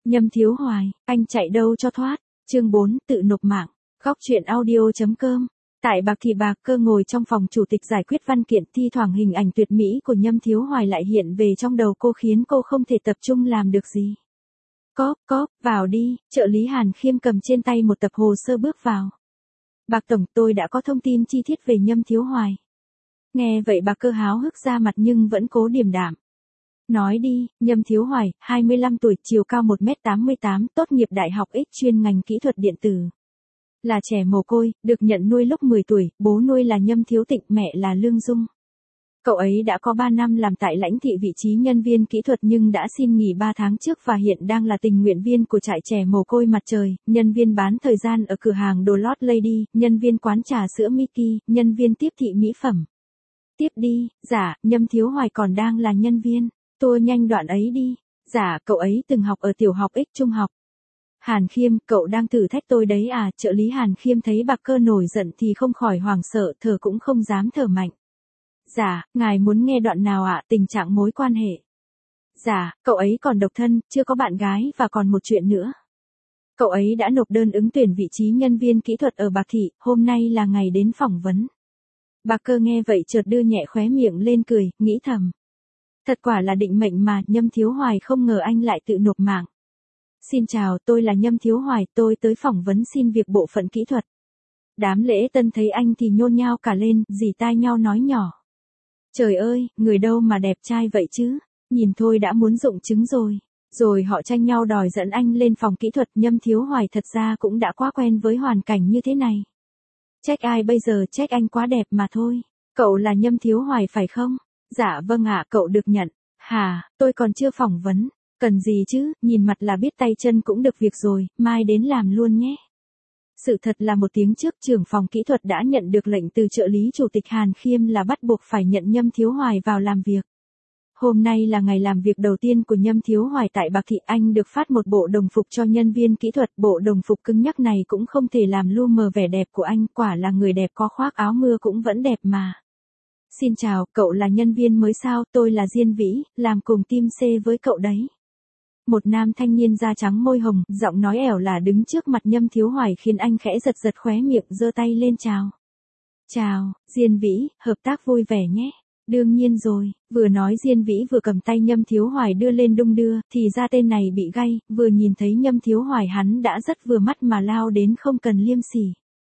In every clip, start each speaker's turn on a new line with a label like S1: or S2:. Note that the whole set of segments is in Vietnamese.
S1: Nhâm Thiếu Hoài, anh chạy đâu cho thoát. Chương 4, tự nộp mạng. Góc truyện audio.com. Tại Bạc Thị Bạc Cơ ngồi trong phòng chủ tịch giải quyết văn kiện, thi thoảng hình ảnh tuyệt mỹ của Nhâm Thiếu Hoài lại hiện về trong đầu cô khiến cô không thể tập trung làm được gì. Cóp, vào đi, trợ lý Hàn Khiêm cầm trên tay một tập hồ sơ bước vào. Bạc Tổng, tôi đã có thông tin chi tiết về Nhâm Thiếu Hoài. Nghe vậy Bạc Cơ háo hức ra mặt nhưng vẫn cố điềm đạm. Nói đi. Nhâm Thiếu Hoài, 25 tuổi, chiều cao 1m88, tốt nghiệp đại học X chuyên ngành kỹ thuật điện tử. Là trẻ mồ côi, được nhận nuôi lúc 10 tuổi, bố nuôi là Nhâm Thiếu Tịnh, mẹ là Lương Dung. Cậu ấy đã có 3 năm làm tại lãnh thị vị trí nhân viên kỹ thuật nhưng đã xin nghỉ 3 tháng trước và hiện đang là tình nguyện viên của trại trẻ mồ côi Mặt Trời, nhân viên bán thời gian ở cửa hàng đồ lót Lady, nhân viên quán trà sữa Mickey, nhân viên tiếp thị mỹ phẩm. Tiếp đi. Dạ, Nhâm Thiếu Hoài còn đang là nhân viên. Tua nhanh đoạn ấy đi. Dạ, cậu ấy từng học ở tiểu học X trung học. Hàn Khiêm, cậu đang thử thách tôi đấy à? Trợ lý Hàn Khiêm thấy Bạc Cơ nổi giận thì không khỏi hoảng sợ, thở cũng không dám thở mạnh. Dạ, ngài muốn nghe đoạn nào ạ? Tình trạng mối quan hệ. Dạ, cậu ấy còn độc thân, chưa có bạn gái và còn một chuyện nữa. Cậu ấy đã nộp đơn ứng tuyển vị trí nhân viên kỹ thuật ở Bạc Thị, hôm nay là ngày đến phỏng vấn. Bạc Cơ nghe vậy chợt đưa nhẹ khóe miệng lên cười, nghĩ thầm. Thật quả là định mệnh mà. Nhâm Thiếu Hoài không ngờ anh lại tự nộp mạng. Xin chào, tôi là Nhâm Thiếu Hoài, tôi tới phỏng vấn xin việc bộ phận kỹ thuật. Đám lễ tân thấy anh thì nhôn nhao cả lên, rỉ tai nhau nói nhỏ. Trời ơi, người đâu mà đẹp trai vậy chứ, nhìn thôi đã muốn rụng trứng rồi. Rồi họ tranh nhau đòi dẫn anh lên phòng kỹ thuật. Nhâm Thiếu Hoài thật ra cũng đã quá quen với hoàn cảnh như thế này. Trách ai bây giờ, trách anh quá đẹp mà thôi. Cậu là Nhâm Thiếu Hoài phải không? Dạ vâng ạ, cậu được nhận. Hà, tôi còn chưa phỏng vấn. Cần gì chứ, nhìn mặt là biết tay chân cũng được việc rồi, mai đến làm luôn nhé. Sự thật là một tiếng trước trưởng phòng kỹ thuật đã nhận được lệnh từ trợ lý chủ tịch Hàn Khiêm là bắt buộc phải nhận Nhâm Thiếu Hoài vào làm việc. Hôm nay là ngày làm việc đầu tiên của Nhâm Thiếu Hoài tại Bạc Thị. Anh được phát một bộ đồng phục cho nhân viên kỹ thuật. Bộ đồng phục cứng nhắc này cũng không thể làm lu mờ vẻ đẹp của anh, quả là người đẹp có khoác áo mưa cũng vẫn đẹp mà. Xin chào, cậu là nhân viên mới sao? Tôi là Diên Vĩ, làm cùng team C với cậu đấy. Một nam thanh niên da trắng môi hồng, giọng nói ẻo là đứng trước mặt Nhâm Thiếu Hoài khiến anh khẽ giật giật khóe miệng, giơ tay lên chào. Chào, Diên Vĩ, hợp tác vui vẻ nhé. Đương nhiên rồi. Vừa nói Diên Vĩ vừa cầm tay Nhâm Thiếu Hoài đưa lên đung đưa, thì ra tên này bị gay, vừa nhìn thấy Nhâm Thiếu Hoài hắn đã rất vừa mắt mà lao đến không cần liêm sỉ.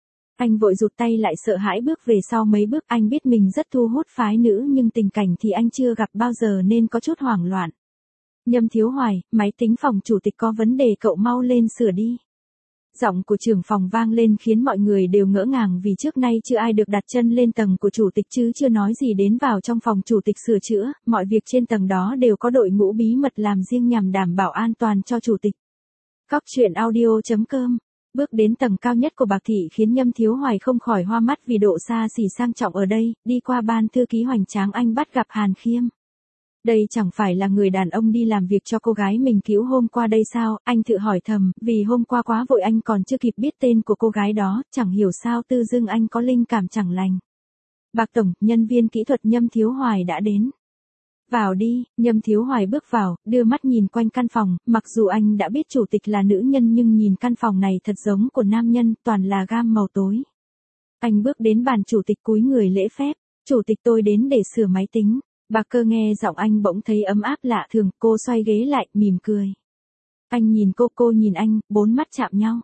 S1: Anh vội rụt tay lại sợ hãi bước về sau mấy bước. Anh biết mình rất thu hút phái nữ nhưng tình cảnh thì anh chưa gặp bao giờ nên có chút hoảng loạn. Nhâm Thiếu Hoài, máy tính phòng chủ tịch có vấn đề, cậu mau lên sửa đi. Giọng của trưởng phòng vang lên khiến mọi người đều ngỡ ngàng vì trước nay chưa ai được đặt chân lên tầng của chủ tịch chứ chưa nói gì đến vào trong phòng chủ tịch sửa chữa. Mọi việc trên tầng đó đều có đội ngũ bí mật làm riêng nhằm đảm bảo an toàn cho chủ tịch. Góc truyện audio.com. Bước đến tầng cao nhất của Bạc Thị khiến Nhâm Thiếu Hoài không khỏi hoa mắt vì độ xa xỉ sang trọng ở đây. Đi qua ban thư ký hoành tráng anh bắt gặp Hàn Khiêm. Đây chẳng phải là người đàn ông đi làm việc cho cô gái mình cứu hôm qua đây sao? Anh tự hỏi thầm, vì hôm qua quá vội anh còn chưa kịp biết tên của cô gái đó, chẳng hiểu sao tự dưng anh có linh cảm chẳng lành. Bạc Tổng, nhân viên kỹ thuật Nhâm Thiếu Hoài đã đến. Vào đi. Nhâm Thiếu Hoài bước vào, đưa mắt nhìn quanh căn phòng, mặc dù anh đã biết chủ tịch là nữ nhân nhưng nhìn căn phòng này thật giống của nam nhân, toàn là gam màu tối. Anh bước đến bàn chủ tịch cúi người lễ phép. Chủ tịch, tôi đến để sửa máy tính. Bạc Cơ nghe giọng anh bỗng thấy ấm áp lạ thường, cô xoay ghế lại, mỉm cười. Anh nhìn cô nhìn anh, bốn mắt chạm nhau.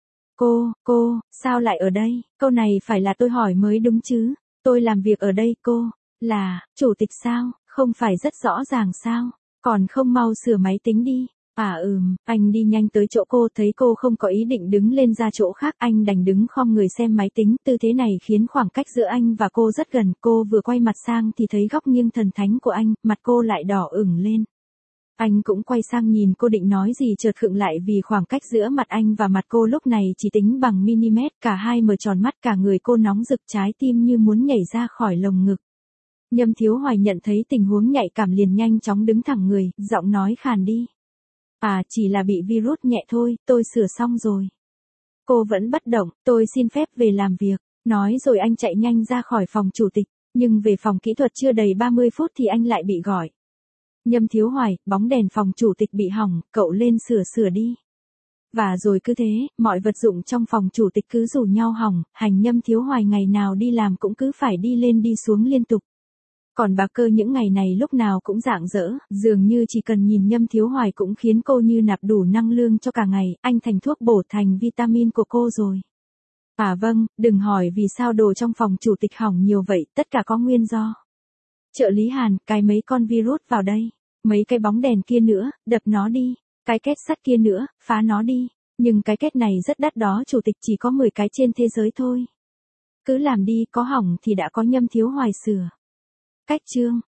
S1: Cô, sao lại ở đây? Câu này phải là tôi hỏi mới đúng chứ. Tôi làm việc ở đây, cô, là, chủ tịch sao? Không phải rất rõ ràng sao? Còn không mau sửa máy tính đi. Anh đi nhanh tới chỗ cô, thấy cô không có ý định đứng lên ra chỗ khác, anh đành đứng khom người xem máy tính. Tư thế này khiến khoảng cách giữa anh và cô rất gần. Cô vừa quay mặt sang thì thấy góc nghiêng thần thánh của anh, mặt cô lại đỏ ửng lên. Anh cũng quay sang nhìn cô định nói gì chợt khựng lại vì khoảng cách giữa mặt anh và mặt cô lúc này chỉ tính bằng mm, cả hai mở tròn mắt, cả người cô nóng rực, trái tim như muốn nhảy ra khỏi lồng ngực. Nhâm Thiếu Hoài nhận thấy tình huống nhạy cảm liền nhanh chóng đứng thẳng người, giọng nói khàn đi. Chỉ là bị virus nhẹ thôi, tôi sửa xong rồi. Cô vẫn bất động, tôi xin phép về làm việc. Nói rồi anh chạy nhanh ra khỏi phòng chủ tịch, nhưng về phòng kỹ thuật chưa đầy 30 phút thì anh lại bị gọi. Nhâm Thiếu Hoài, bóng đèn phòng chủ tịch bị hỏng, cậu lên sửa đi. Và rồi cứ thế, mọi vật dụng trong phòng chủ tịch cứ rủ nhau hỏng, hành Nhâm Thiếu Hoài ngày nào đi làm cũng cứ phải đi lên đi xuống liên tục. Còn bà Cơ những ngày này lúc nào cũng rạng rỡ, dường như chỉ cần nhìn Nhâm Thiếu Hoài cũng khiến cô như nạp đủ năng lượng cho cả ngày, anh thành thuốc bổ thành vitamin của cô rồi. À vâng, đừng hỏi vì sao đồ trong phòng chủ tịch hỏng nhiều vậy, tất cả có nguyên do. Trợ lý Hàn, cái mấy con virus vào đây. Mấy cái bóng đèn kia nữa, đập nó đi. Cái két sắt kia nữa, phá nó đi. Nhưng cái két này rất đắt đó, chủ tịch chỉ có 10 cái trên thế giới thôi. Cứ làm đi, có hỏng thì đã có Nhâm Thiếu Hoài sửa. Cách chương